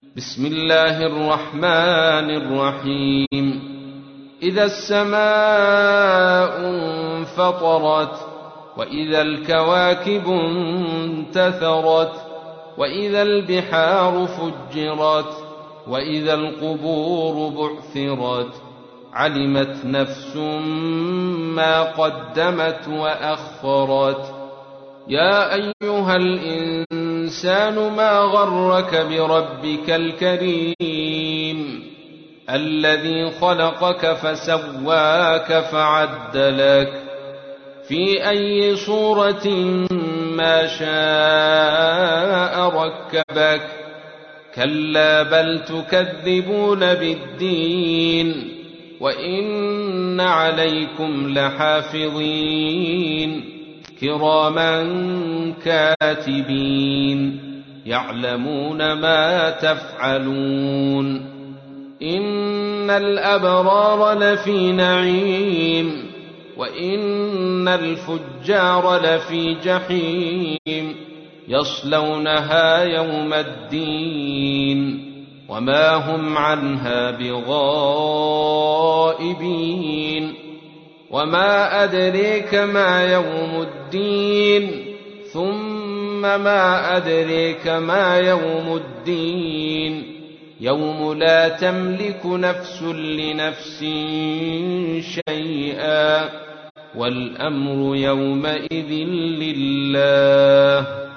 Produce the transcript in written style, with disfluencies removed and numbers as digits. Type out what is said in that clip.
بسم الله الرحمن الرحيم إذا السماء انفطرت وإذا الكواكب انتثرت وإذا البحار فجرت وإذا القبور بعثرت علمت نفس ما قدمت وأخرت يا أيها الإنسان ما غرك بربك الكريم الذي خلقك فسواك فعدلك في أي صورة ما شاء ركبك كلا بل تكذبون بالدين وإن عليكم لحافظين كراما كاتبين يعلمون ما تفعلون إن الأبرار لفي نعيم وإن الفجار لفي جحيم يصلونها يوم الدين وما هم عنها بغائبين وما أدريك ما يوم الدين ثم ما أدريك ما يوم الدين يوم لا تملك نفس لنفس شيئا والأمر يومئذ لله